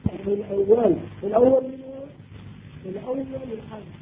الأول منه الأول الحمد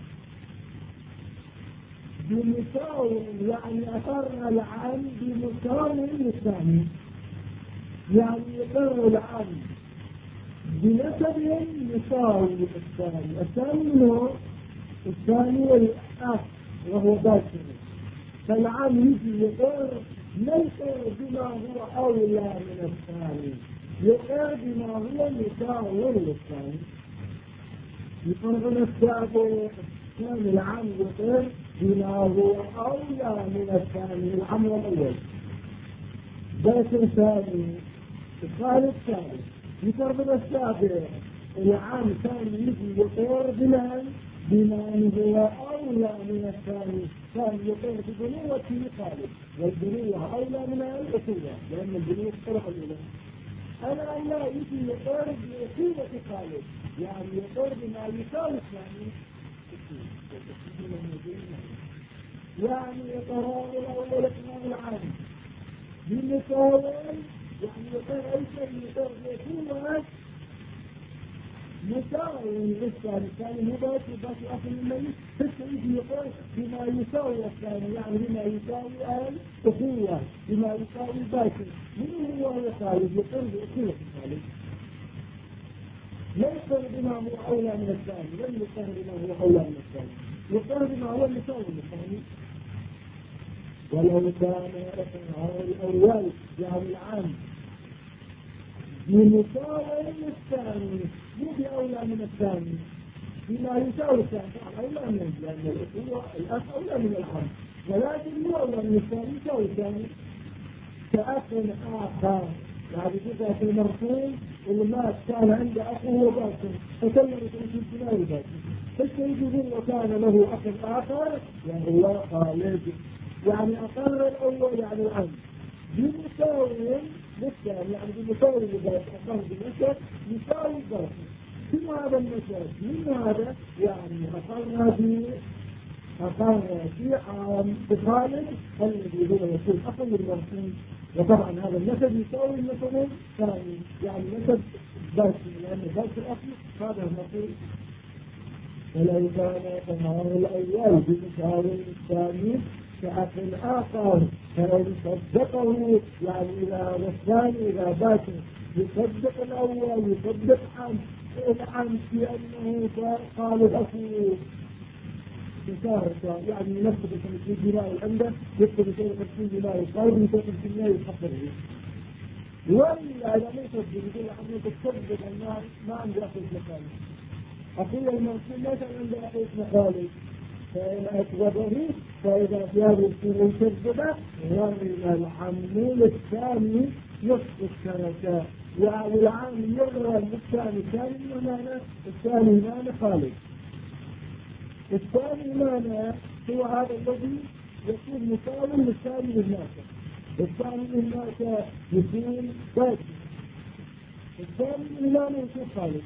بمساوي، يعني أقر العام بمساوي للثاني، يعني يقر العام بنسب يساوي الثاني. الثاني منه الثاني الآخر وهو باكر، فالعام يجي يقر ليس بما هو أولى من الثاني، يقر بما هو مساوي للثاني. يقر الثاني العام يقر بما هو أولى من الثاني، العام الأول باكر ثاني الثالث ثالث. يقر السابع العام ثاني يجي يقر بما هو أولى من الثاني، كان يقر ببنوة خالد، والبنوة أولى من الأخوة لأن البنوة طرح الأولى. أنا لا يجي يقر بأخوة خالد، يعني يقر بما يساوي الثاني، يعني يقرار الأول إمام العام بالمساوي، يعني يقر أي شيء يقر بأخوة مساوي للثاني. الثاني مو باقي أصل الميت، حتى يجي يقول بما يساوي الثاني، يعني بما يساوي الأخوة، بما يساوي الباقي. من هو الثالث يقر بأخوة الثالث، لا يقر بما هو أولى من الثاني، لم يقر بما هو أولى من الثاني، يقر بما هو مساوي للثاني. ولو كان الأول يعني العام بمساوي الثاني مو بأولى من الثاني، بما يساوي الثاني أولى من، لأن الأخ أولى من العم، ولكن مو أولى من الثاني يساوي الثاني. كأخ آخر، يعني جزء في المرسول اللي مات كان عنده أخوه باكر فكلمت في الجناية باكر، فالسيد وكان له أخ آخر يعني هو خالد، يعني أقر الأول يعني العم بمساوي للثاني، يعني بمساوي للباقي، أقر بنسب يساوي الباقي. شنو هذا النسب؟ من هذا؟ يعني أقر في عام بخالد الذي هو يكون أقل المرسول، وطبعا هذا النسب يساوي النسب الثاني، يعني نسب باقي، لأن باقي الأصل هذا المرسول. ولو كان تمام الأول بمساوي الثاني كأخ آخر فإن صدقه، يعني إذا الثاني إذا باكر يصدق الأول يصدق العم في أنه خالد أخوه مشاركة، يعني نفسه في الجناية عنده يكتب شيء في الجناية خالد يكتب في الجناية يتحضر به، وإلا إذا ما يصدق يقول عنه تصدق الناس ما عنده أخوة خالد، أخوه المنصور ما كان عنده أخوة خالد، فإن أكذبه فإذا في هذه السنة كذبه ومن الحمول الثاني نصف السنة، والعام يغرى الثاني الثاني معنى خالد. الثاني معنى هو هذا الذي يكون مساوي للثاني للناس، الثاني للناس يكون باقي، الثاني للناس يكون خالد.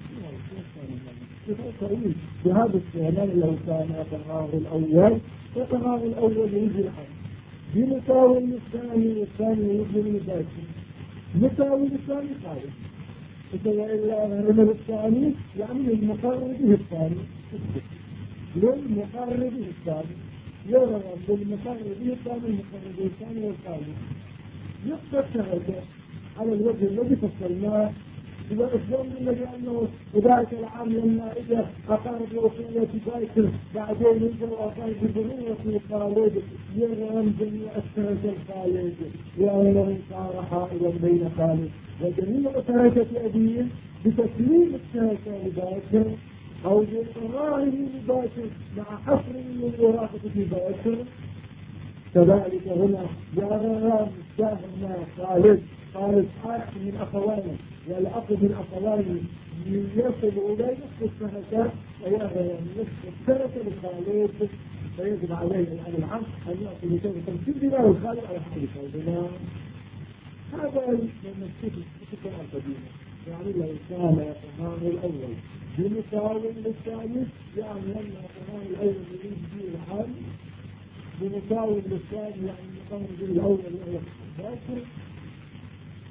بهذا السؤال لو كان يتغار الأول يتغار الأول يجي الحد بمساوي للثاني والثاني يجي الباقي، مساوي للثاني خالد. إلا رمل الثاني يعني المقرر به الثاني، للمقرر به الثاني يرغب بالمقرر به الثاني المقرر به الثاني والثاني يقصد هذا على الوجه الذي فصلناه. إذا أسلم الذي أنه ذلك العام لما إذا أقام بوصية باكر بعدين يجب أقام ببنية خالد يرغم جميع التركة الخالد، وأنه صار حائلا بين خالد وجميع تركة أبيه بتسليم التركة لباكر أو بإقراره لباكر مع حصر للوراثة في باكر. كذلك هنا جاء جاءنا خالد آخر من أخوانه والأخ من أخوانه يصل إلى نصف السنة ويأخذ نصف السنة لخالد، فيجب عليه عن العم أن يأخذ بشيء 50 دينار الخالد على حسب دينار. هذا من الشكل القديمة، يعني لو كان يتمام الأول بمساوي للثاني، يعني أن يتمام الأول يريد به الحال بمساوي للثاني، يعني يقام به الأول وهو باكر،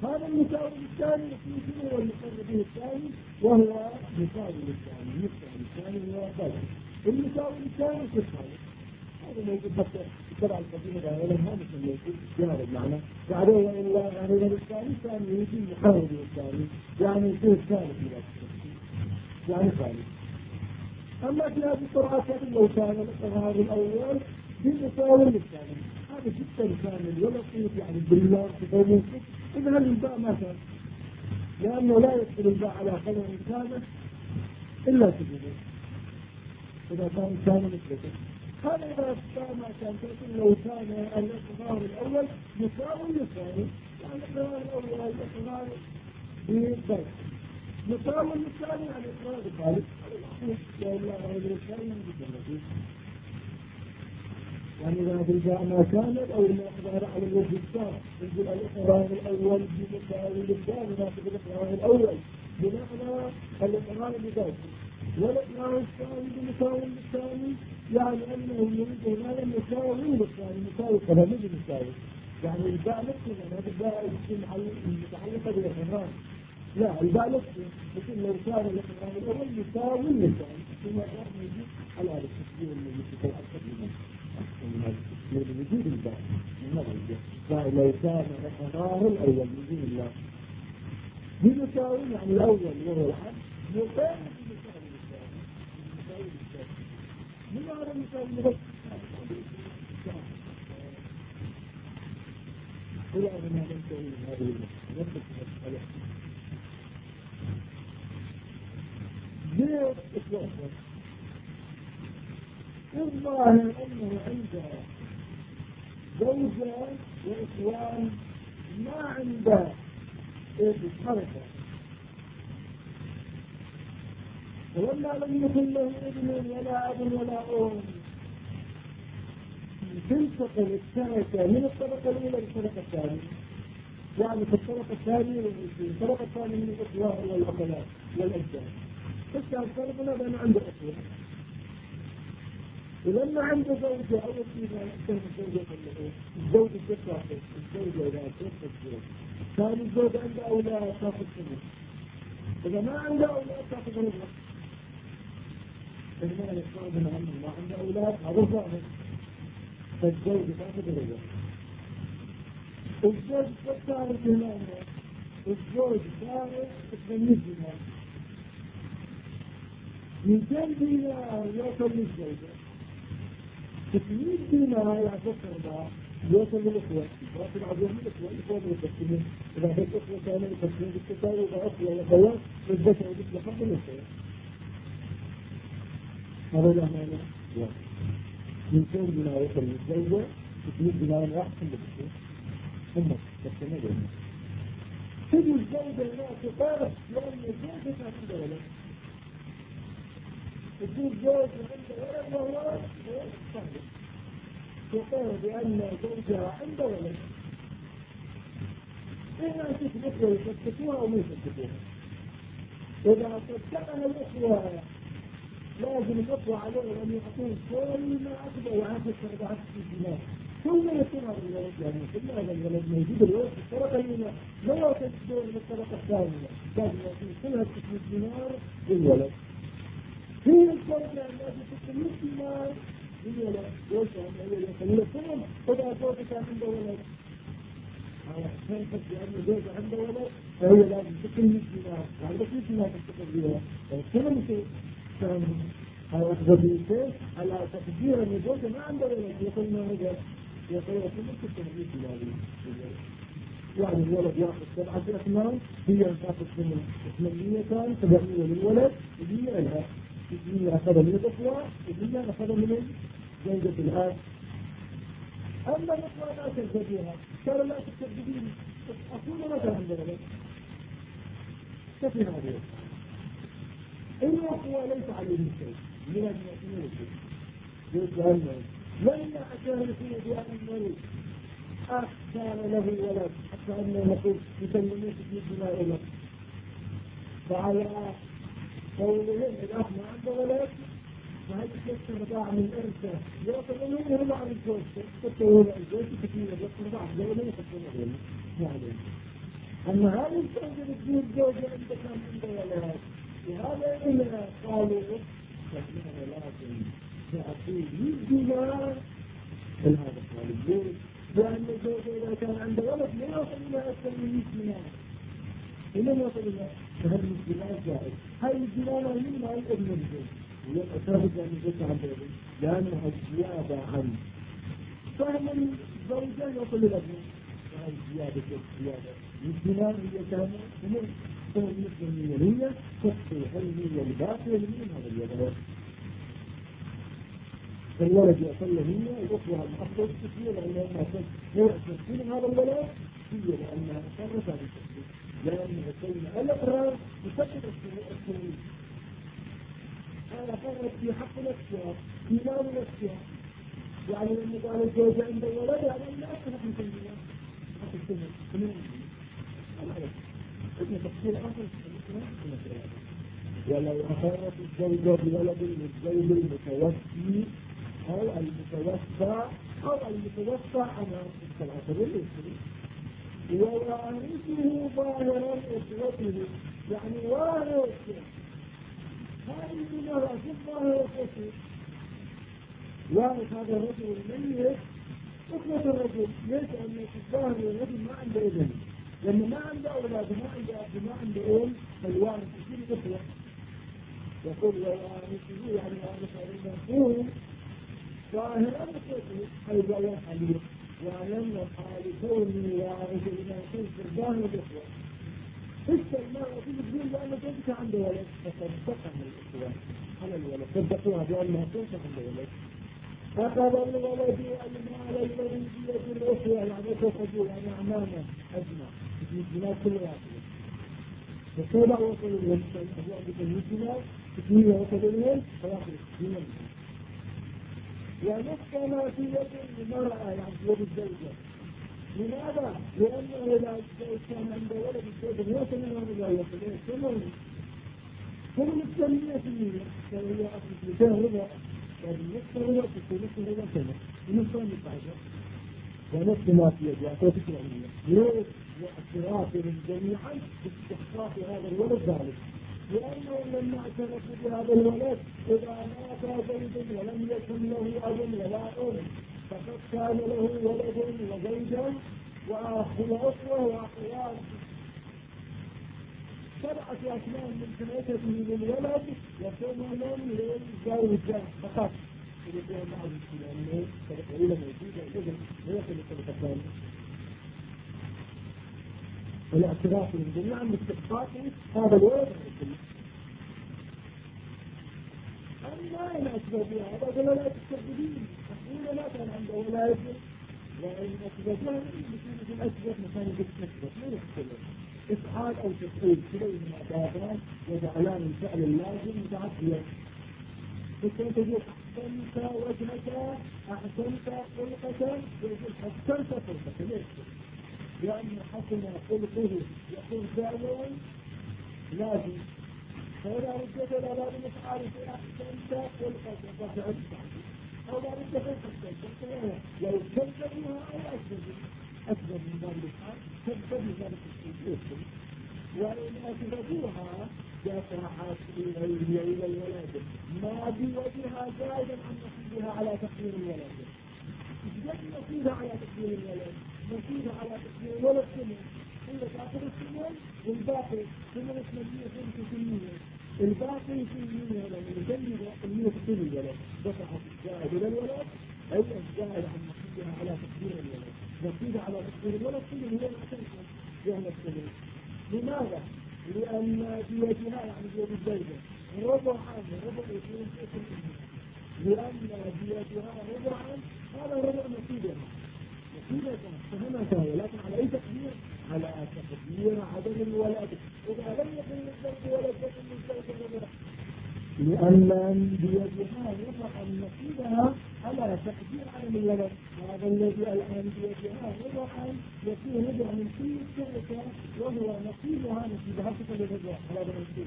هذا المساوي الثاني شنو هو المقر به الثاني؟ وهو مساوي الثاني، المساوي الثاني هو ضرب. المساوي الثاني في الثالث هذا موجود حتى السبع القديمة دائما هذا موجود بهذا المعنى. يعني إلا يعني الثاني ثاني يجي مقر به الثاني يعني يصير الثالث يعني ثالث. أما في هذه القرآن لو كان الإقرار الأول بمساوي للثاني هذا جدا كامل ولطيف يعني بالله تقوم إذا الباء ما كان لأنه لا يدخل الباء على خبر كامل إلا سجده إذا كان مثلته. هذا إذا ما كان تقول لو كان الإقرار الأول مساوي للثاني يعني الإقرار الأول الإقرار بالضبط مساوي للثاني يعني الإقرار الثالث لا إلا غير الثاني بجنته. يعني إذا الباء ما كانت أو الإقرار على الوجه الثاني يقول الإقرار الأول بمساوي للثاني ناخذ الإقرار الأول بمعنى الإقرار بذاته والإقرار الثاني بمساوي للثاني يعني أنه يريد هنا مساوي للثاني مساوي كلامه بمساوي يعني الباء نفسه هذا الباء متعلقة بالإقرار لا الباء نفسه مثل لو كان الإقرار الأول مساوي للثاني ثم كان يجي على التسجيل الذي في القديمة وجود الباء لو كان الإقرار الأول وجود الله بمساوي يعني الأول وهو الحد يقام بمساوي للثاني مساوي للثاني من هذا المساوي بس إلى أن ما ننتهي من هذه المسألة ليه إطلاقا الظاهر أنه عند زوجة وإخوان ما عنده الحركة ولما لم يكن له ابن ولا أب ولا أم تنتقل التركة من الطبقة الأولى للطبقة الثانية يعني في الطبقة الثانية الطبقة الثانية من الإخوة والأخوات والأجداد فالشاب فرقنا بأنه عنده أخوة ولما عنده زوجة أول شيء ما يحتاج الزوجة تطلع الزوجة إذا تطلع كان الزوج عنده أولاد تأخذ سنة إذا ما عنده أولاد تأخذ رجل إذا ما يفترض أنه ما عنده أولاد هذا ظاهر فالزوج تأخذ رجل الزوج تأخذ هنا الزوج صار 800 دينار 200 دينار يوصل للزوجة 600 دينار يعتبر رباع يوصل للإخوة رأس العظيم الإخوة الإخوة بالتقسيمين إذا هيك إخوة كانوا يتقسمون بالتساوي وأخوة وأخوات فالذكر مثل حق الإخوة هذا لا معنى واحد 200 دينار يوصل للزوجة 600 دينار واحد من الإخوة ثم تقسمين تجي الزوجة هناك تقارب لأن الزوجة كان عنده ولد تجي الزوج عنده ولد وهو صحيح تقول بأن زوجها عنده ولد إما تثبتها يثبتوها أو ما يثبتوها إذا صدقها الإخوة لازم الإخوة عليه أن يعطون كل ما أقدر وعافت 4 دينار ثم يكون هذا الولد يعني ثم هذا الولد موجود الولد في الطريقة الأولى لا تجدون من الطريقة الثانية لازم يعطون كلها 600 دينار للولد في الزوجة التي 600 دينار للولد وجهة الولد ثم إذا زوجة كان عنده ولد تنفذ بأن زوجة عنده ولد فهي لازم 600 دينار يعني 600 دينار تستقر بها كم كان أخذ على تقدير أن الزوجة ما عنده ولد يقول ما رجل يقول كل 600 دينار يعني الولد يأخذ 7 أثمان هي تأخذ من 800 كان 700 للولد و100 لها 600 أخذ من الأخوة و100 أخذ من زوجة الآن أما الأخوة لا تكذبيها قالوا لا تكذبين أقول ما كان عندنا ولد كيف هذا الأخوة ليس عليهم شيء من المؤمنين يقول لما أشاركوا بأن أخ كان له ولد حتى أنه نقول يسلمون 600 دينار له فعلى قولهم الأخ ما عنده ولد فهذه تكسر رضاعة من إرثه يوصل إليه رضاعة من زوجته حتى هو الزوج كثير يكسر رضاعة لو لم يكسر رضاعة ما عليه أما هذه الزوجة تكون زوجة عند كان عنده ولد وهذا إلا قالوا فإنه لازم تعطيه دينار هذا قال الزوج لأن الزوجة إذا كان عنده ولد لا يصل إلى أكثر من 100 دينار إنما يصل إلى فهل الدينار جائز هاي الدينار من مال ابن الزوج ويأتاه أن يزكى عن ذلك لأنها زيادة عن فهم الزوجة يصل إلى ابن وهي زيادة الدينار هي كانت فهم مثل هي تخطي علمي والباقي من هذا اليدين فالولد يصل هي وأخوها المحفظ كثير لأنها تكون هذا الولد هي لأنها صارت هذه التكليف لأن الكلمة الأخرى تسبب التكليف هذا فرق في حق نفسها في مال نفسها يعني لما قال الزوجة عند الولد يعني لا أكثر من كلمة حق السنة كمان ابن تفسير آخر ولو أخرت الزوجة بولد للزوج المتوفي أو المتوفى أنا العصرية ووارثه ظاهرا إخوته يعني وارث هذه المرأة الظاهرة إخوته وارث هذا الرجل الميت إخوة الرجل ليس أن الظاهر الرجل ما عنده ابن لأنه ما عنده أولاد ما عنده أب ما عنده أم فالوارث يصير إخوة يقول ووارثه يعني وارث المرحوم ظاهرا إخوته أي ظاهر حليم وأن الحالفون وارث المرحوم في الظاهر الإخوة لسه المرأة تقول لأن زوجها عنده ولد فصدقها الإخوة على الولد صدقوها بأنها زوجها عنده ولد أخذ الولد المال الذي بيد الأخوة يعني أخذوا يعني أعمامه أجمع في الجنات كل واحدة فكيف وصل الولد أبو عندك الجنات تكمية وصل الولد فيأخذ الجنات ونصف ما في يد المرأة يعني في يد الزوجة لماذا؟ لأنه إذا كان عنده ولد الزوجة ما يصل إلى لا يصل هم مستمية في المية فهي أصل ربع يعني نصف ربع تكون نصف ربع سنة ونصف متعجة ونصف ما في يد يعني فكرة علمية ليش؟ واعترافهم جميعا باستحقاق هذا الولد ذلك لأنهم لما اعترفوا بهذا الولد إذا مات زيد ولم يكن له أب ولا أم فقد كان له ولد وزوجا وأخوة وأخوات 7 أسنان من كنيته للولد وثمنا للزوجة فقط يقول بعض السلامين فالقليلة موجودة إذن ويصل الطريقتان والاعتراف من جميعا باستحقاق هذا الولد أما إن أسبابها هذا لا تستخدمين أقول لا كان عنده ولاية وإن أسبابها بسنة الأسباب مكان الأسباب ما يختلف إفعال أو تفعيل كليهما بابان يجعلان الفعل اللازم متعديا فكان تقول أحسنت وجهك أحسنت خلقة يقول أحسنت خلقة ليش؟ لأن حسن خلقه يكون فعلا لازم فإذا رجعت إلى لازم أفعال في أحسنت خلقة ففعلت أو لا رجعت خلقة لو كذبوها أو أكذب من ذلك الحال كذب من ذلك الشيء وإن أثبتوها جاءت إلى الولادة ما بوجهها زائدا عن نصيبها على تقدير الولادة إجداد نصيبها على تقدير الولادة نصيبها على تقدير الولد سنة هي تأخذ السنة والباقي سنة 150% الباقي في المية لأن الجنة 100% الولد دفعت الزائد إلى الولد أي الزائد عن نصيبها على تقدير الولد نصيبها على تقدير الولد سنة هي الأساسة يعني السنة لماذا؟ لأن بيدها يعني بيد الزوجة ربعا يكون في لأن بيدها ربعا هذا ربع نصيبها فهمتها ولكن على أي تقدير؟ على تقدير عدم الولادة إذا لم يكن للزوج ولد فإن الزوج ربع لأن بيدها ربعا نصيبها على تقدير عدم الولد هذا الذي الآن بيدها ربعا يكون ربع من كل الشركة وهو نصيبها كل الربع على هذا النصيب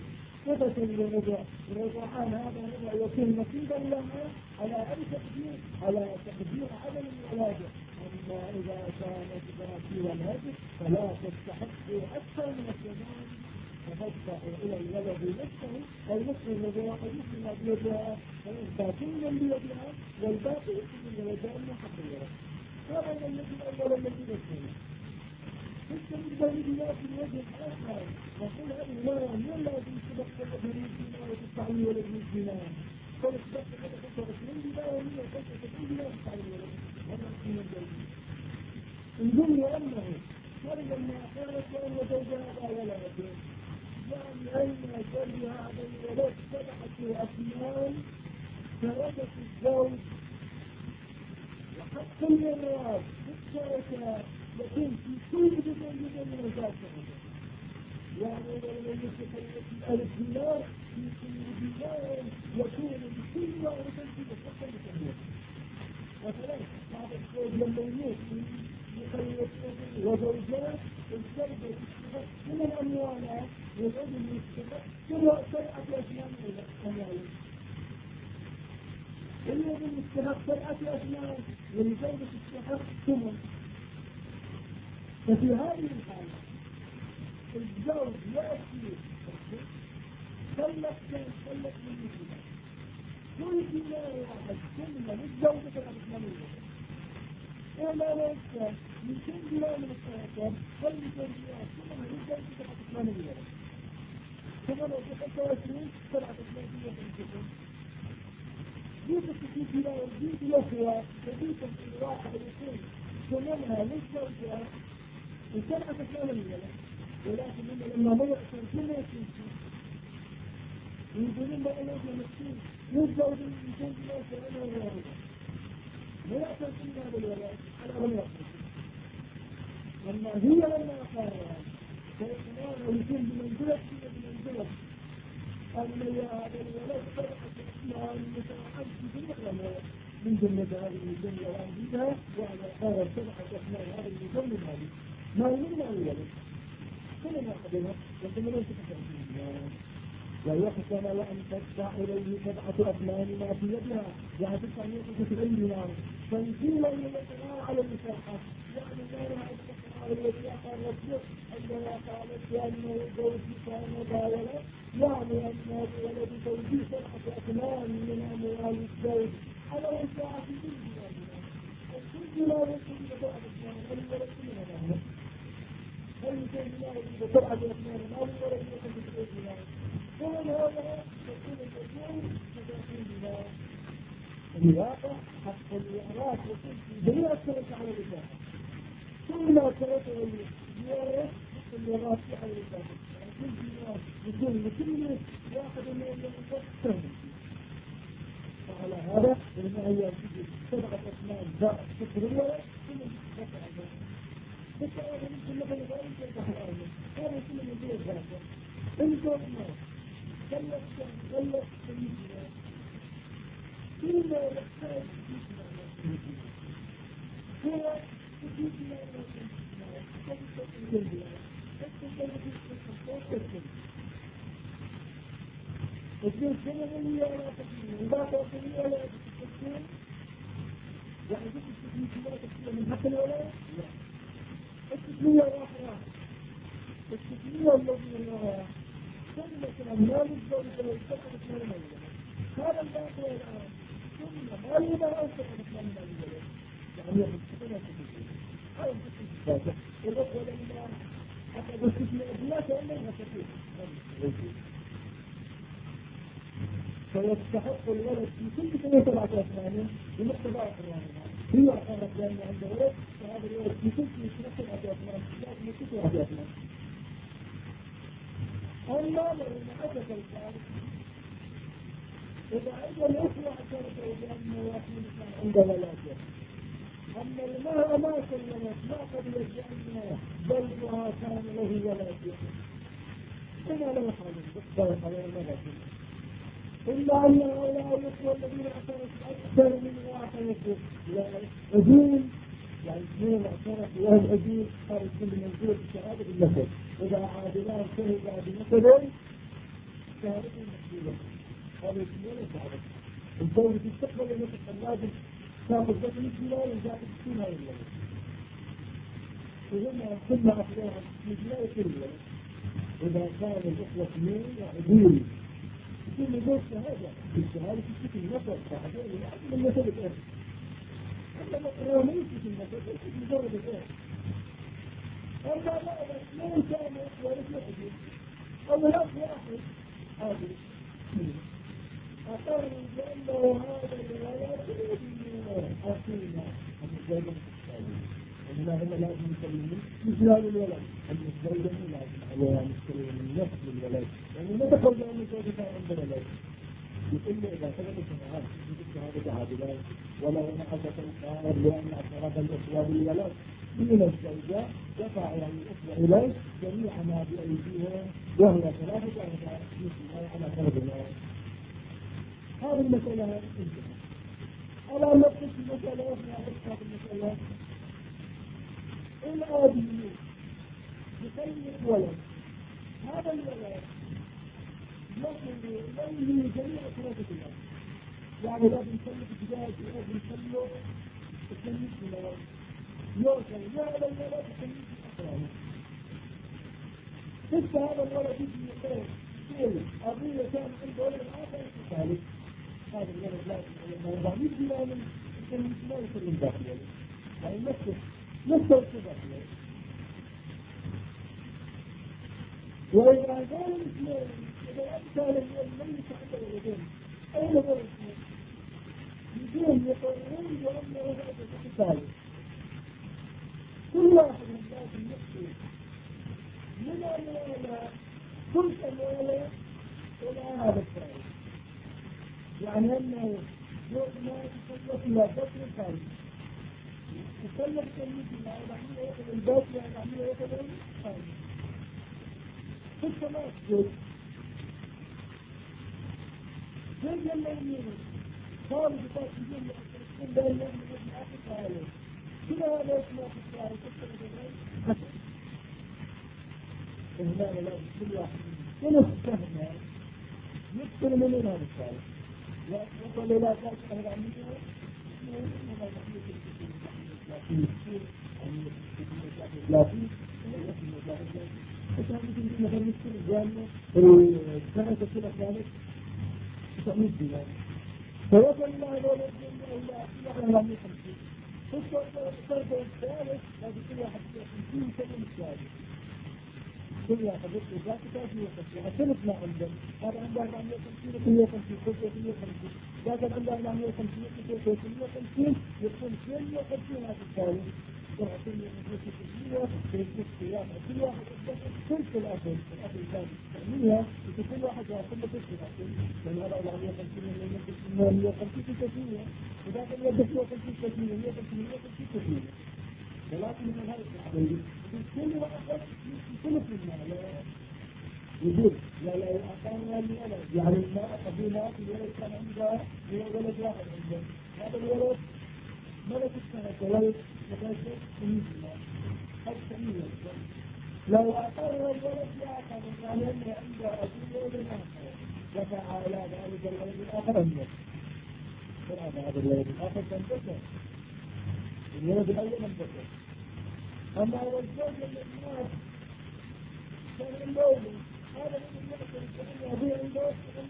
صفة للرضا، الرضاعان هذا الرضا يكون نصيبا لها على أي تقدير، على تقدير عدم الولادة. أما إذا كانت باكرا هذه فلا تستحق أكثر من الزمان، فتدفع إلى الولد نفسه أو نصف الرضاعة مثل ما بيدها، فإنسان من بيدها والباقي من الولدان محققة. هذا الذي الأول الذي يكون بالنسبة لبلاد الوجه الآخر، نقول هذه الولاية من لازم تبقى الوجه الزنا وتستعمل ولد الزنا، فلسبقى هذا فترة من بداية من فترة من بداية تستعمل ولد هذا من الجلد. نقول لأنه قال لما قالت لأن زوجها لا ولد، يعني أين زوج هذا الولد 7 أسنان فرجت الزوج وحق المراد بالشركة يكون في كل جزء من الجاسة، يعني لما يمسك الألف دينار في كل دينار يكون بكل ما يمكن حتى يكمل. مثلا بعض الزوج لما يموت يخلص وزوجات الزوجة تستحق كل الأموال والرجل يستحق كل 7 أسنان من الأموال. الذي يستحق 7 أسنان والزوجة تستحق 8. ففي هذه الحالة الزوج يأتي سلك من مثلها كل دينار واحد كلمة للزوجة الأسلامية، ولا يكفى 200 دينار من الشهادات 200 دينار كلمة للزوجة الأسلامية، ثم لو 25 7 أسلامية في الجسم جيب 60 دينار جيب الأخوة تجيب الواحد يكون ثمنها للزوجة وسبعة أسلامية، ولكن لما ما يحصل كل شيء يقولون بقى لازم نسكين يزود الإنسان بلا سلامة الوارده ولا تنسين هذا الولاء على من يحصل. لما هي لما أخارها فإسلام ويكون بمنزلة أن هذا الولاء 7 أسلام متعد في المغلمة من جملة هذه الجملة وعندها وعلى أخارها 7 أسلام هذه الجملة هذه ما يمنع الولد كل ما قدمه لكن ليس كثيرا ويحسن وأن تدفع إليه 7 أسنان ما في يدها، يعني تدفع 190 دينار تنزيلا من القراءة على المساحة، يعني لا يعد القراءة التي أقرت له عندما قالت بأنه زوجي كان باولا، يعني أن ولد زوجي 7 أسنان من أموال الزوج على مساحة كل دينار، كل دينار يكون 7 أسنان الولد كلها ذلك. هل يكون دينار إذا 7 أسنان ما الولد يكون 9 دينار؟ ومن هذا تكون الأصول 30 دينار. الواقع حق الإعراف يكون في جميع الشركة على الإساحة، كل ما شركه الإعراف حق الإعراف على الإساحة، يعني كل دينار يكون لكل واحد من الإعراف سهل. وعلى هذا لما هي 7 أسنان ذات تكرية كل دفع ذات دفع يمكن مثلا ذلك يفتح الأرض هذا كل من دون ذاته انظر الناس كلف سيدنا فيما يحتاج سيدنا هو سيدنا كيف الجنة الجنة الجنة لا تكون لا تكون ولا تكون يعني لا تكون من حق الولاء لا التسمية واحدة التسمية الذي هو كلمة المال الزوجة والسبعة من المال هذا الباقي الآن ثم ما لنا أوسط من المال يعني يحبون التسمية هذا التسمية الأخوة لما أخذ التسمية لا تأمنها كثير فيستحق الولد في كل 7 أسنانه بمقتضى أسنانها هي أخذت لأنه عنده ولد فهذا الولد في كل 7 أسنان لازم يكون 7 أسنان. أما لو حدث الفارق إذا عند الأخوة اعترفوا بأنه يكون عند ولاده أما المرأة ما سلمت ما قبلت بأن زوجها كان له ولاده فما لا يفعل بالضبط على المرأة إلا أن هؤلاء الأخوة الذين اعترفوا أكثر من واحد أجيل يعني 2 اعترفوا وهم أجيل خارج كل منزول الشهادة بالنسب إذا عادلان شهد بنسبه الشهادة المسؤولة هذا الشيء صعب الدولة تستقبل مثل لازم تاخذ بس الجلال وزاد السنة ولا وهنا كنا أخذوها الجلال كله إذا كان الإخوة اثنين عدول يكون له شهادة الشهادة تشتكي النفر فهذول الأحد من مثل الأهل أما هو ما يشتكي النفر يشتكي مجرد الأهل أما لا كان ورث يحدث أو لا واحد هذا أقر بأنه هذا الولايات أصيلة المزيدة أننا هنا لازم نسلمين مش هذا الولد المزيدة لازم عليها نسلم نفس الولد يعني ما تقول بأن المزيدة عند الولد يقول لي إذا ثبتت معاه يجب هذا عادلات ولو نحدث القائل لأن أقرب الإخوة بالولد من الزوجة دفع الإخوة إليه جميع ما بأيديهم وهو ثلاثة أهداف مثل على فرض الله هذه المسألة انتهت على نفس المسألة وفي هذه المسألة الآدمي يخلق ولد هذا الولد يصل إليه جميع ثلاثة الأرض يعني لا بنسلك الجداد ولا بنسلك التنمية من الأرض يوصل لا هذا الولد التنمية الأخرى حتى هذا الولد يجي يقول أبوه كان عنده ولد آخر الثالث هذا الولد لا يجي من التنمية لا يسلم داخله يعني نفسه الصدق وإذا كان الاثنين إذا كان الميت عنده ولدين أين هو الاثنين؟ يجون يقررون بأنه هذا الثالث كل واحد من لازم يحصل من الولاء كل الولاء إلى هذا الثالث يعني أنه ما تسلط إلى بطن الثالث تسلط تلميذ مع العمية يأخذ الباطل يعني العمية يأخذ الثالث في السماء جيد الليمين صار بطاق الجيل يأخذ بأن يأخذ ابن أخذ عليه كده هذا اسمه في الشعر تكتب الجمال حسن إهلا لا كل واحد كل السهمة يكتر من هذا الشعر وقال لا تأخذ العمية فوصل الله الولد إلى الله يخمسين فالصرف الثالث لازم كل واحد 50 سنة الثالث كل واحد يطلب ذاك تأتي وخمسين عشان اطلع عندهم هذا عنده 450 وكل 50 كل 350 ذاك عنده 450 وكل 350 يكون 250 هذا الثالث وعطيني مدرسة الدنيا في الصيام كل واحد يطلب كل الأكل كان تأمينها وكل واحد يأخذ له كل الأكل لأن هذا 450 من 150 كثيرة وذاك اليد 150 كثيرة 150 كثيرة ولكن من هذا الحديث كل واحد ثلث المال يقول لا أقام الولد يعني الماء قبيلات الولد كان عنده ولد واحد عنده هذا الولد ملك السنة ولد مدرسة المسلمة حتى لو أقر الولد لآخر يعني أنه عنده أبوه ولد آخر دفع على ذلك الولد الآخر عنده هذا الولد الآخر كان ذكر الولد الأول من ذكر أما هو الزوج الناس كان عنده هذا من الناس اللي أبوه عنده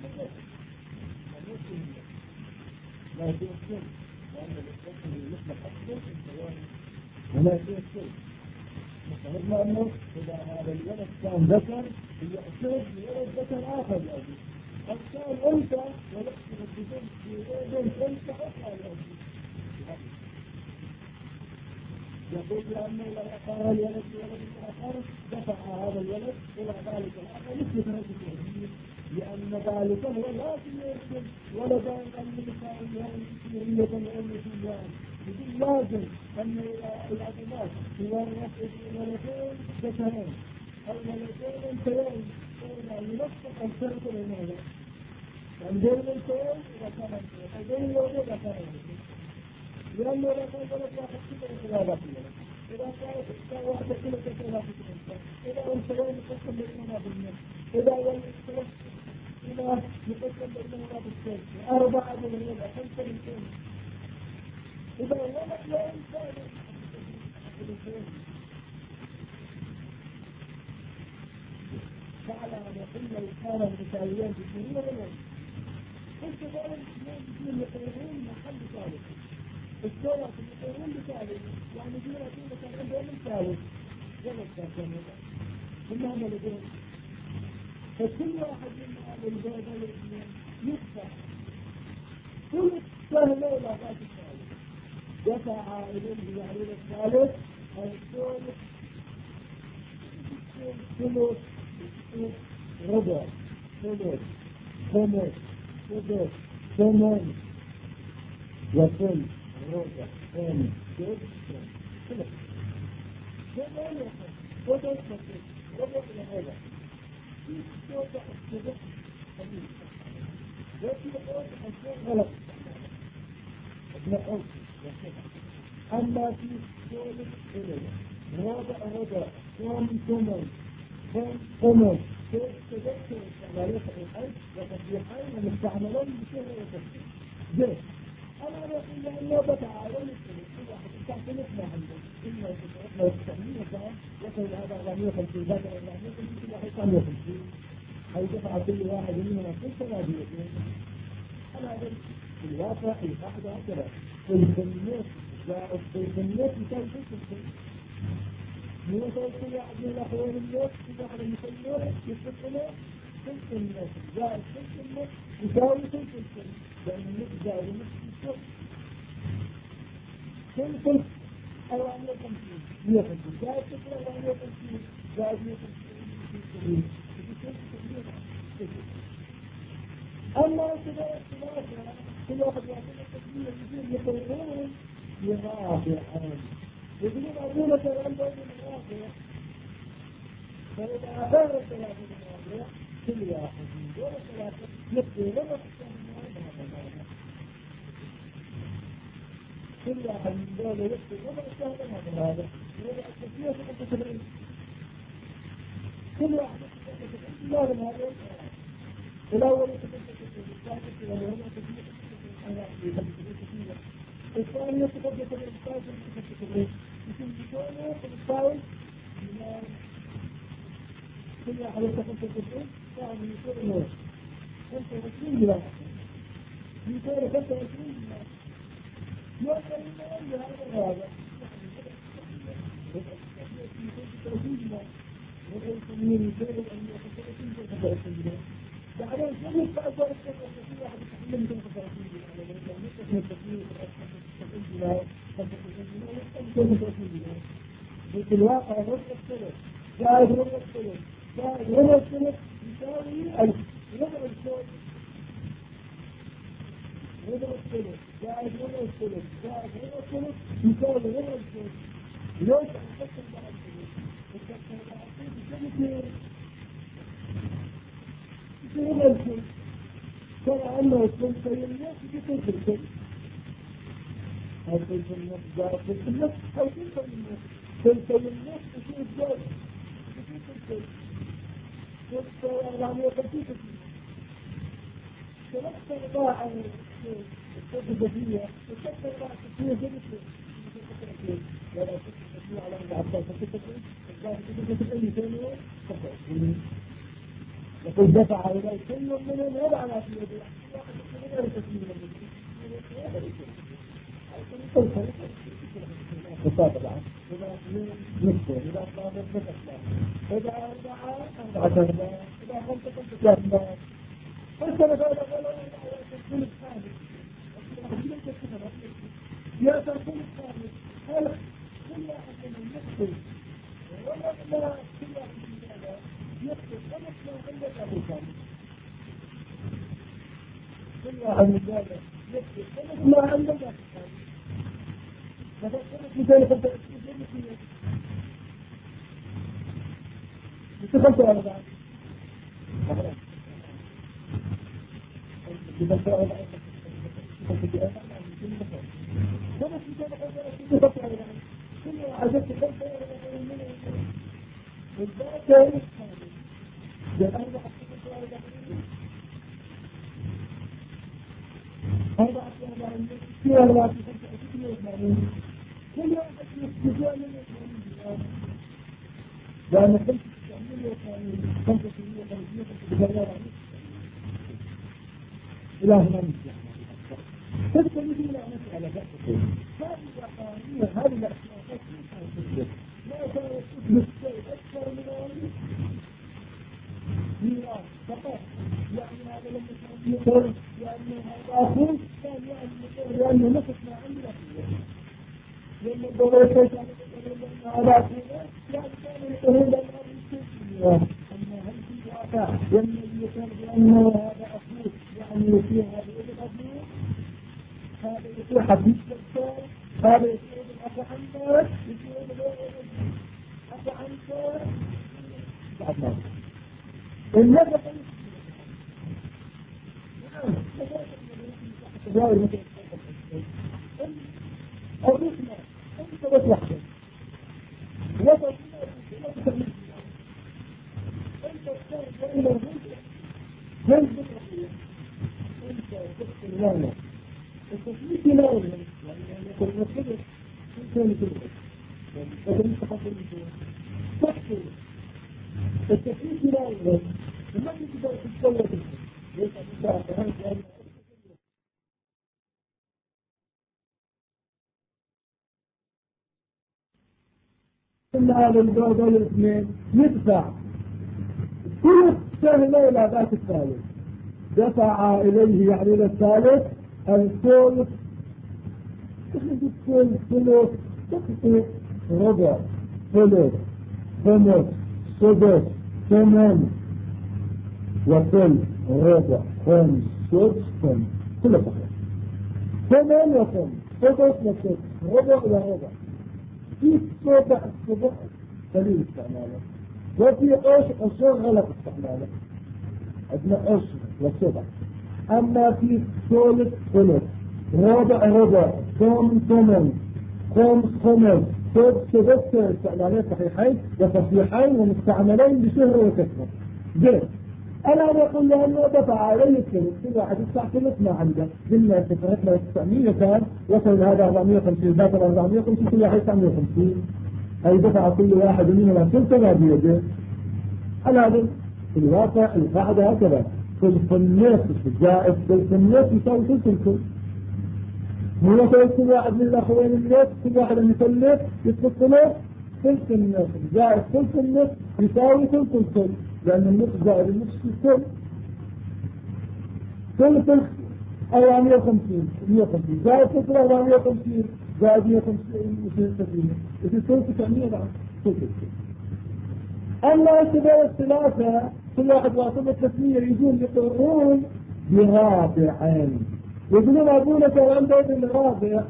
لا يمكن لأن الإسلام مثل حقه ولا يمكن مثل أنه إذا هذا الولد كان ذكر يحسب لولد ذكر آخر لأبيه أو كان أنت ولكن بدون أنت أخرى لأبيه يقول لأنه لو أقر الولد بولد آخر دفع هذا الولد إلى ذلك الآخر مثل تركه الأبيه لأن ذلك هو لازم يرسل ولدان النساء الهرية الأمة اليوم يقول لازم أن الأبناء يورث ولدين ذكرين أو ولدين أنثيين ينفق الشرط لهذا عندين أنثيين إذا كان عندين ولد إذا كان لأنه إذا كان ولد واحد كله خلافات إذا كان واحد كله خلافات إذا أنثيين يقسم بينهما بالنصف إذا ولد الله يقسم بينهما بالثلث، 4 من الربع، 5 من الثلث. إذا ولد لا إنسان فعلى أن يقول الإنسان المساويان في الدنيا والأرض. قلت ذلك الاثنين يقررون محل ثالث. الثلاث يقررون بثالث، يعني دون أكون كان عندهم من ثالث. ولا كان ثم هم لديهم. فكل واحد من هذا الباب الاثنين يدفع كل سهل إلى ذات الثالث. دفع عائلين بجعلين الثالث الثالث ثلث ربع ثلث خمس سدس ثمن وثلث ربع ثاني ثلث ثمانية سدس ربع الهدى في سودة السدس خميس وفي الأرض أشياء غلط ابن أرض أما في ثالث ثلث ربع ثمن ثمن تذكر استعمالات الحج وتطبيقين المستعملون بشهر وتفسير. جيد. أنا أقول لأنه بتعاون السنة تعتمد ما عنده. إما لو التأمين كان يصل هذا 450 ذاك 450 كل واحد 450. هيدفع كل واحد منهم كل سنة بيتين. أنا أقول في الواقع القاعدة هكذا. الكميات الكميات يساوي كل يوصل كل واحد من الأخوان الناس كل واحد من الناس يستطيع ثلث الناس زائد ثلث الناس يساوي ثلث الثلث لأن الناس زائد الناس الثلث ثلث 450 150 زائد ثلث 450 زائد 150 أما كذا اختلافها كل واحد يعطينا تكمية يصير يقررون يرافع يقولون أبونا كلام بين المواقع فإذا أخذ الثلاثة المواقع كل واحد من دول الثلاثة يبقى لما تكون المواقع كل واحد من دول يبقى لما تكون هذا ويبقى التسمية في التسمية كل واحد يبقى لازم هذا الأول يتكلم الثاني والأول يتكلم الثاني يتقدم الإنسان يكون بشونه بالطاول كل واحد يتقدم الإنسان يعني يكون نور 25 جرام يكون 25 جرام يوصل إلى هذا يكون 30 جرام ويكون يكون أن يكون 30 جرام بعدين كل بعض الشيء كل واحد يتحمل 35 جرام في الواقع ربع الثلث زائد ربع الثلث زائد ربع الثلث يساوي 1000 ربع الثلث ربع الثلث زائد ربع الثلث زائد ربع الثلث يساوي ربع الثلث ليش نفكر بعد الثلث؟ نفكر بعد الثلث ربع الثلث ترى أنه الثلثين الناس يكون في الثلث أو ثلث الناس زائد ثلث الناس أو ثلث الناس ثلث الناس يصير الزائد يصير ثلث 450 ثلاثة أرباع الثلثية وثلاثة أرباع الثلثية جميلة ولا تستطيع على أن أعطاك الثلثية الثلثية أي ثانية يقول دفع إليه كل منهم يضع على في يده واحد من غير تسليم طبعا إذا نصف إذا صادر نصف إذا 4 إذا 5 3 قلت لك هذا غلو كل الثاني يا كل الثاني هل كل واحد من النصف ولا كل واحد من هذا يكتب خمس ما عندك أبو ثاني كل واحد من هذا يكتب خمس ما عندك أبو ثاني مثلا مثال خمسة يتخلص على بعض كل واحد الذات في أربعة 85 كل واحد يستطيع من الإسلام لأن 85 إلى هنا نسمع تدخل إلى مسألة هذه قانون هذه الأشياء لا كانت تثبت شيء أكثر من ميراث فقط يعني هذا لما كان يقول يعني هذا أخوك كان يعني لأنه نفس ما عندي أخوه لما الضوء كان يقول هذا أخوه يعني كان يقول لأنه أما هل في واقع والذي يقول بأنه هذا أخوه يعني يصير هذا الأخوه هذا يصير حديث الدكتور هذا يصير الأخ عنك يصير الأخ عنك بعد ما النفق الرسمة أنت بس وحدك وضع أنت تختار بين الرسمة جنب الرسمة أنت تختار لونه التسليك لونه يعني يكون مكتبه كان كله لكن انت تفضل تحصل التسليك لونه لما تقدر تتصور ليس بالساعة إن هذا الجواب الاثنين يدفع كل سهلة إلى ذات الثالث دفع إليه يعني إلى الثالث الثلث تخلص ثلث تخلص ربع ثلث خمس سدس ثمن وثلث ربع خمس سدس ثمن كل فقط ثمن وثمن سدس وثلث ربع وربع في سبع السبع قليل استعماله وفي أشهر غلط استعماله عندنا أشهر وسبع أما في ثلث ثلث ربع ثمن خمس سدس استعمالين صحيحين وتصحيحين ومستعملين بشهر وكثرة زين أنا أقول لأنه دفع عليه الثلث كل واحد يدفع ثلث ما عنده قلنا سفرتنا 900 كان وصل هذا 450 ذاك 450 كل واحد 950 أي دفع كل واحد منهم ثلث ما بيده هذا في الواقع القاعدة هكذا ثلث النصف الجائز ثلث النصف يساوي ثلث الكل هو كل واحد من الأخوين النصف كل واحد يثلث يدخل ثلث النصف زائد ثلث النصف يساوي ثلث الكل لأن النصف زائد النصف الكل ثلث 450 150 زائد ثلث 450 زائد 150 يصير ثلث 900 ثلث الكل. أما الكبار الثلاثة كل واحد واصل التسمية يجون يقرون برابعين يقولون أبونا كان عنده ابن رابع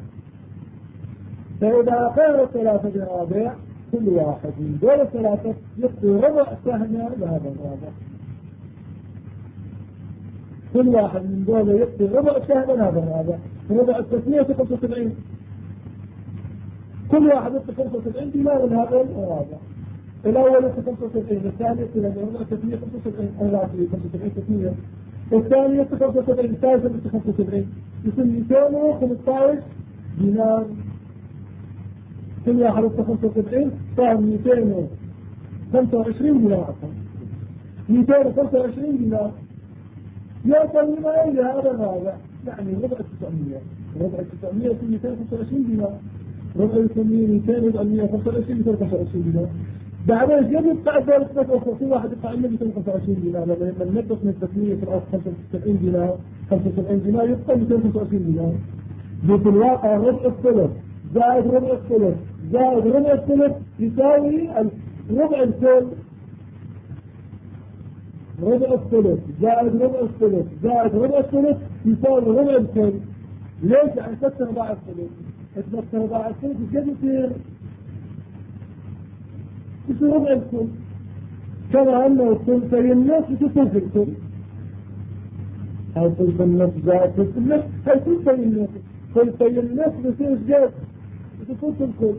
فإذا قال الثلاثة برابع كل واحد من دول الثلاثة يقضي ربع سهمة لهذا الرابع كل واحد من دول يقضي ربع سهمة لهذا الرابع ربع التسمية 75 كل واحد يقضي 75 دينار لهذا الرابع الأول يقضي 75 الثاني يقضي ربع التسمية 75 أو لا 75 تسمية الثاني يقضي 75 الثالث يقضي 75 يصير 215 دينار كل واحد يقضي 75 صار 225 دينار أصلا 225 دينار يوصل لما إلى هذا الرابع يعني ربع 900 ربع 900 في 225 دينار ربع 800 200 ربع 125 225 دينار بعدين يجب بعد ذلك نفسه في واحد يقع لنا 225 دينار لما ننقص من التسمية في الأرض 75 دينار 75 دينار يبقى 225 دينار في الواقع ربع الثلث زائد ربع الثلث زائد ربع الثلث يساوي ربع الكل ربع الثلث زائد ربع الثلث زائد ربع الثلث يساوي ربع الكل ليش؟ عن 6 رباع الثلث 6 رباع الثلث كيف يصير ربع الكل كما أنه ثلثي النصف يصير ثلث الكل هاي ثلث النصف زائد ثلث النصف هاي ثلثي النصف ثلثي النصف يصير جد يصير ثلث الكل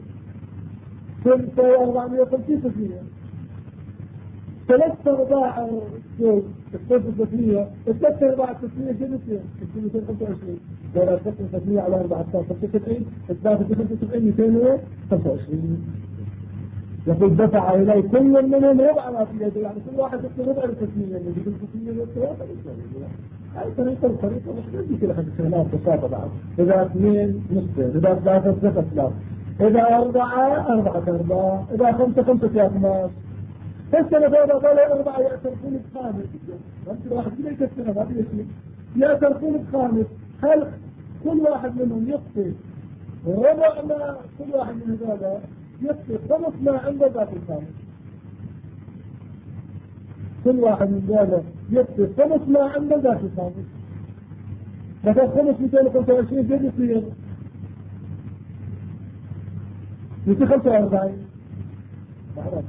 ثلثي 450 3 رباع الكل الثلث التسمية الثلث 4 تسمية جنسية الثلثين 25 ولا الثلث التسمية على 4 75 الثلاثة 75 225 يقول دفع إليه كل منهم ربع ما في يده يعني كل واحد يقول ربع التسمية اللي يجب التسمية والثلاثة الإسلامية هاي طريقة مش بدي كل حد الشغلات بساطة بعد إذا 2 نصفين إذا 3 3 إذا 4 إذا 5 5 فالسنة ذولا 4 يأتركون بخامس ممكن واحد كده يكسرها ما فيه شيء يأتركون بخامس هل كل واحد منهم يقصي ربع ما كل واحد من هذا يقصي خمس ما عنده ذات الخامس كل واحد من هذا يقصي خمس ما عنده ذات الخامس مثلا 225 زي يصير 245 بعرف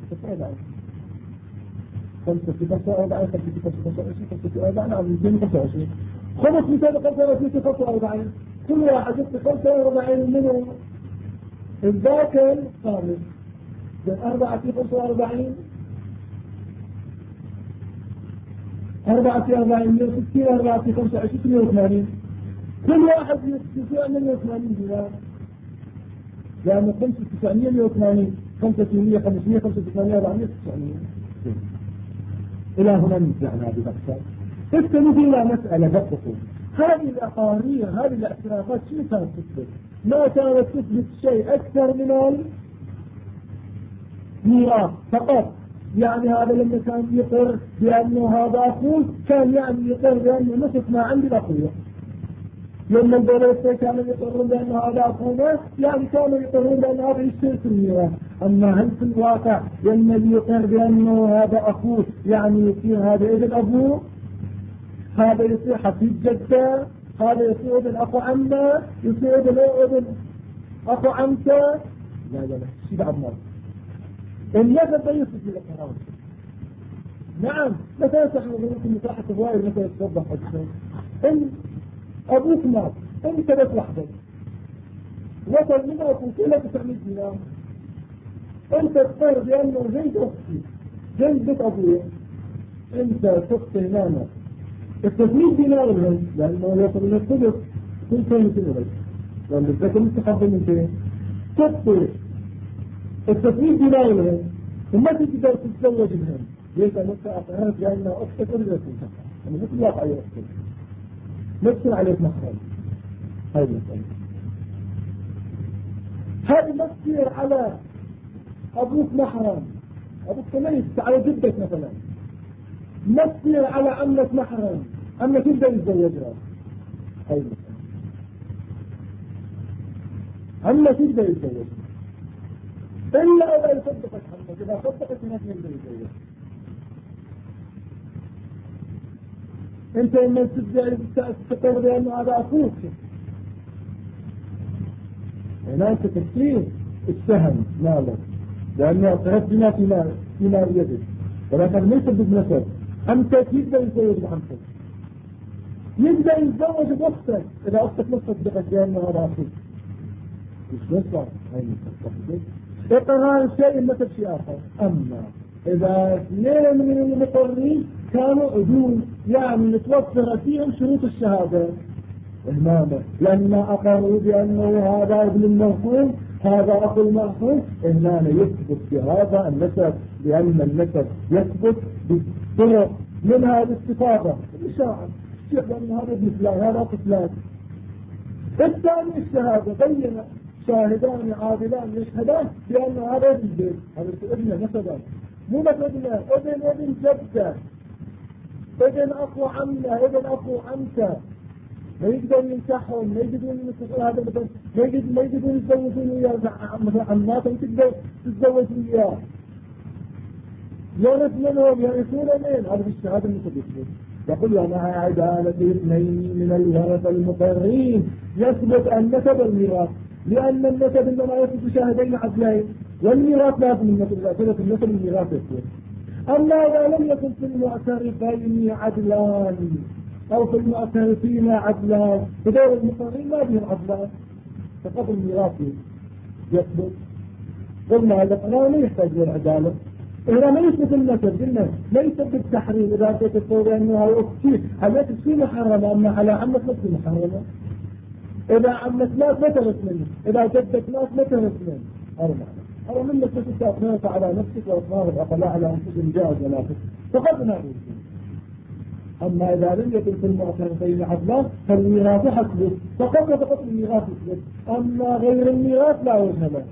5 في 45 5 في 25 5 في 40 نعم 225 خمس 225 في 45 كل واحد يقصي 45 منهم الذاكر خامس بين 4 في 45 4 في 40 160 4 في 25 180 كل واحد يستطيع 180 دينار لأنه 5 900 180 5 في 100 500 5 في 800 400 900 إلى هنا نرجعنا بمكتب استندوا إلى مسألة دققوا هذه الأقارير هذه الاعترافات شو كانت تثبت؟ ما كانت تثبت شيء أكثر من الميراث فقط يعني هذا لما كان يقر بأنه هذا أخوه كان يعني يقر بأنه نصف ما عند الأخوة لما البوليسة كانوا يقرون بأنه هذا أخونا يعني كانوا يقرون بأن هذا يشترك الميراث أما هل في الواقع لما يقر بأنه هذا أخوه يعني يصير هذا ابن أبوه هذا يصير حفيد جده هذا يصير ابن أخو عمه يصير ابن أخو عمته لا شيء بعد مرة النسب يصير في القرار نعم مثلا تحن ظروف مساحة الظاهر مثلا توضح أكثر إن أبوك مات أنت بس لحظة وصل منه أبوك إلى 900 دينار أنت تقر بأنه زي أختي زي بيت أبويا أنت تخطي هنا 900 دينار الهم لأنه يصل من الثلث كل شيء مثل ذلك لأن الذكر مستحب من شيء تخطي 900 دينار الهم وما تقدر تتزوج الهم ليس نفسها أفهمت لأنها أختك أرجع تنتهى أنا مثل واقع أختك نفسه عليك محرم هاي المسألة هذه ما تصير على أبوك محرم أبوك كمان على جدك مثلا ما تصير على عمك محرم عمك يبدأ يتزوجها هاي المسألة عمك يبدأ يتزوجها إلا إذا يصدقك عمك إذا صدقك هناك يبدأ يتزوجها انت لما تبدأ تقر بأنه هذا أخوك هناك تفسير السهم ماله لأنه اعترف بما فيما يدك ولكن ليس بالنسب أمتك يبدأ يتزوج بأمتك يبدأ يتزوج بأختك إذا أختك لا تصدقك بأنه هذا أخوك مش نصر هاي مصدقك إقرار شيء النسب شيء آخر أما إذا اثنين من المقرين كانوا عدول يعني متوفر فيهم شروط الشهادة إمامه لما أقروا بأنه هذا ابن المرحوم هذا أخو المرحوم إمامه يثبت بهذا النسب لأن النسب يثبت بطرق منها الاستفاضة الإشاعة أن هذا ابن فلان هذا أخو فلان الثاني الشهادة بين شاهدان عادلان يشهدان بأن هذا ابن البيت هذا ابن نسبا مو مثلا ابن جدة ابن أخو عمه ابن أخو عمته ما يقدر ينكحهم ما يقدرون ينكحون هذا مثلا ما يقدرون يتزوجون وياه مثلا عماتهم تقدر تتزوج وياه يرث منهم يرثون من هذا في الشهادة المتدخل يقول ومع عدالة اثنين من الورثة المقرين يثبت النسب الميراث لأن النسب إنما يثبت شاهدين عدلين والميراث لازم النسب إذا ثبت النسب الميراث يثبت أما إذا لم يكن في المعترفين عدلان أو في المعترفين عدلان فدور المقرين ما بهم عدلان فقبل الميراث يثبت قلنا هذا القرار لا يحتاج للعدالة إذا ما يثبت النسب قلنا ليس بالتحريم إذا أتيت الصور أنها أختي هل تصير محرمة أما على عمة نفس محرمة. إذا عمة ناس ما ترث منه، إذا جدت ناس ما ترث منه. أرى منك تستأثناك على نفسك وإطلاق الأقلاء على أنفسهم جائز ولا تفسد فقد نعود. أما إذا لم يكن في المعترفين عدلا فالميراث حسبه فقط الميراث يثبت، أما غير الميراث لا وجه له.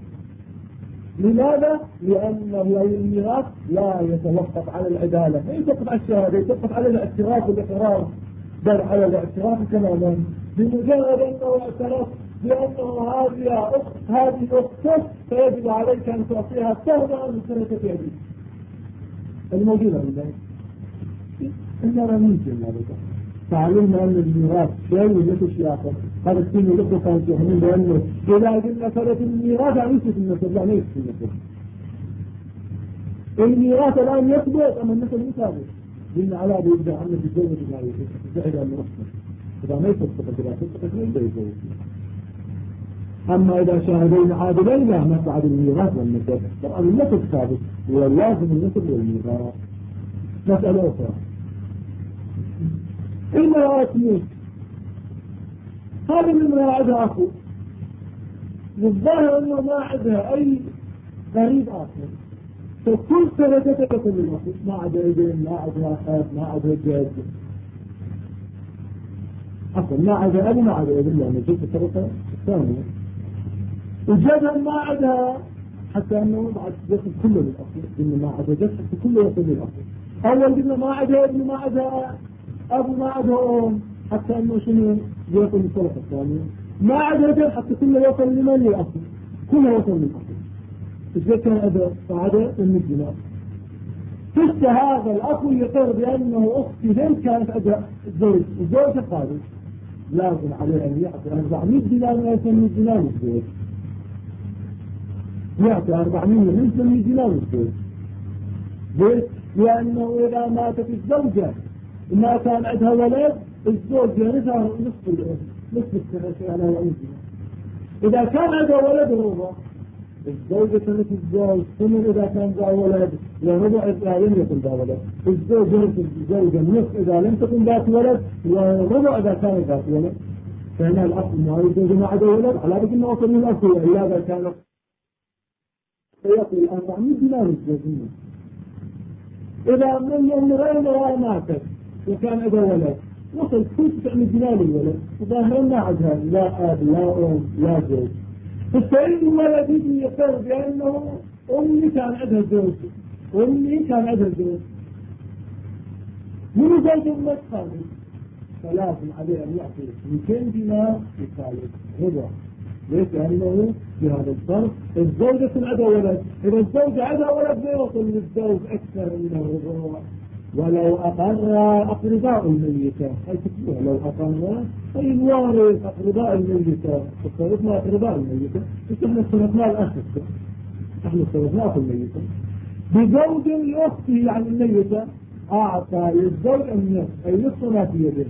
لماذا؟ لأنه الميراث لا يتوقف على العدالة، لا يتوقف على الشهادة، يتوقف على الاعتراف والإقرار، بل على الاعتراف تماما. بمجرد أنه اعترف بأنه هذه أخته فيجب عليك أن تعطيها سهلا من سنة يديك الموجودة عندك. إننا ممكن هذا تعلمنا أن الميراث شيء وليس شيء آخر. هذا السن يلقوا كانت يؤمنون بأنه إذا قلنا فرد الميراث عن يثبت النسب، لا يثبت النسب. الميراث الآن يثبت أما النسب مو ثابت. قلنا على هذا يبدأ عنه بالزوج لا يثبت أنه أخته، إذا ما يثبت إذا ثبت ما يبدأ يزوج. أما إذا شاهدين عادلين لا نفعل الميراث والنسب، طبعا النسب ثابت ولازم النسب والميراث. مسألة أخرى المرأة تموت، هذه المرأة عندها أخو والظاهر أنه ما عندها أي غريب آخر، فكل سنة تتكتل الأخو، ما عندها ابن، ما عندها أخ، ما عندها جد، أصلا ما عندها أبو، ما عندها ابن لأنه جد الطريقة الثانية، وجدها ما عندها حتى أنه بعد يصل كله للأخو، إنه ما عندها جد حتى كله يصل للأخو. أول قلنا ما عندها ابن، ما عندها أبو، ما عندها أم، حتى أنه شنو يوصل للطرف الثانية، ما عندها جد حتى كله يوصل لمن للأخو، كله يوصل للأخو. إذا كان هذا فهذا من الدماء. فشت هذا الأخو يقر بأنه أختي ليس كانت عندها الزوج الخارج لازم عليه أن يعطي 400 دينار من 800 دينار الزوج، يعطي 400 من 800 دينار الزوج. ليش؟ لأنه إذا ماتت الزوجة ما كان عندها ولد الزوج يرثها نصف السنة على وعيدها. إذا كان عندها ولد ربع الزوجة سنة الزوج ثمن، إذا كان ذا ولد وربع إذا لم يكن ذا ولد، الزوج يرث الزوجة نصف إذا لم تكن ذات ولد وربع إذا كان ذات ولد. فهنا الأخ ما الزوج ما عنده ولد على ذلك أنه أصل من الأخ إلا إذا كان فيقول 400 دينار الزوج. إذا من المرأة ماتت وكان عندها ولد وصل كل 900 دينار الولد، ظاهرا ما عندها لا أب لا أم لا زوج. فالسعيد الولد يجي يقر بأنه أمي كان عندها زوج، أمي كان عندها زوج من زوج أمك خالد، فلازم عليه أن يعطي 200 دينار لخالد ربع. ليش؟ لأنه في هذا الصرف الزوجة عندها ولد، إذا الزوجة عندها ولد بيوصل للزوج أكثر من الربع. ولو أقر أقرباء الميتة، أي تكبير لو أقر أي الوارث أقرباء الميتة، تصرفنا أقرباء الميتة، إحنا صرفنا الأخذ، إحنا صرفنا في الميتة بزوج لأخته عن الميتة أعطى للزوج النصف أي نصف ما في يده.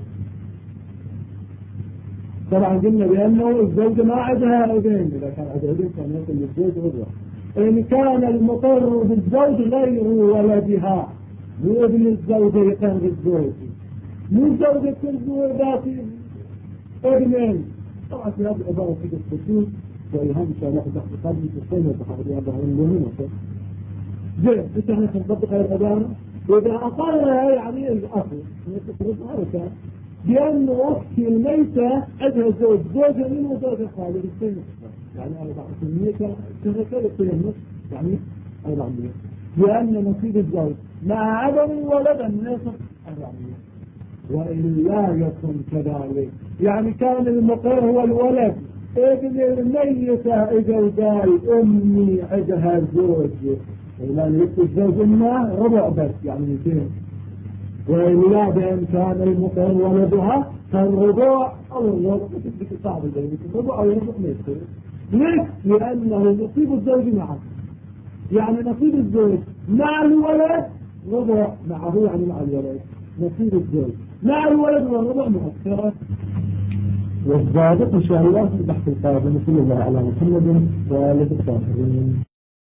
طبعا قلنا بأنه الزوجة ما عندها ابن، إذا كان عندها ابن كان يصل للزوج ربع. إن كان المقر بالزوج غير ولدها، مو ابن الزوجة يقر بالزوج، مو الزوجة تنزل ذات ابنين. طبعا في هذه العبارة في الخصوص وإيهام إن شاء الله في تحت قلبي في السنة وتحضر أربعة المهمة. زين إنت احنا نطبق هذه العبارة وإذا أقرها يعني الأخر هذا بأن أختي الميتة عندها زوج، زوجة منه وزوجة خالد السنة يعني 400 سنة كذا يعني 400، لأن نصيب الزوج مع عدم الولد النصف 400. وإلا يكن كذلك يعني كان المقر هو الولد، ابن الميتة إذا قال أمي عندها زوج لأن يكتب الزوج أمه ربع بس يعني 200. وإلا بأن كان المقر ولدها فالربع أو الربع تبدك صعب البيت الربع أو الربع ما يصير. ليش؟ لأنه نصيب الزوج معه، يعني نصيب الزوج مع الولد ربع معه يعني مع الولد نصيب الزوج مع الولد والربع مؤثرة. والضابط إن شاء الله في البحث القادم. صلى الله على محمد وآله الطاهرين.